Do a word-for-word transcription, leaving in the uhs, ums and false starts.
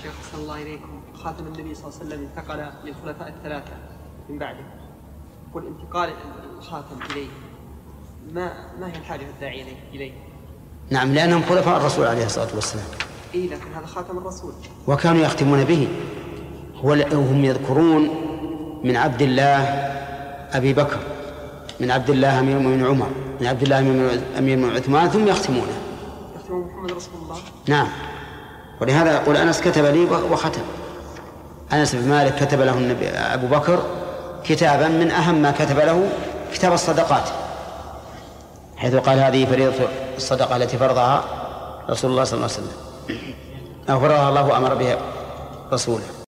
شيخ صلى الله عليكم خاتم النبي صلى الله عليه وسلم انتقل للخلفاء الثلاثة من بعده، والانتقال الخاتم إليه ما ما هي الحاجة الداعية إليه؟ نعم، لأنهم خلفاء الرسول عليه الصلاة والسلام. إيه لكن هذا خاتم الرسول وكانوا يختمون به. وهم يذكرون من عبد الله أبي بكر، من عبد الله أمير من عمر، من عبد الله أمير من عثمان، ثم يختمونه. يختمون محمد رسول الله. نعم، ولهذا يقول أنس كتب لي وختم. أنس بن مالك كتب له النبي أبو بكر كتابا من أهم ما كتب له كتاب الصدقات، حيث قال هذه فريضة الصدقة التي فرضها رسول الله صلى الله عليه وسلم، أو فرضها الله وأمر بها رسوله.